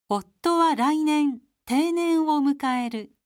夫は来年定年を迎える。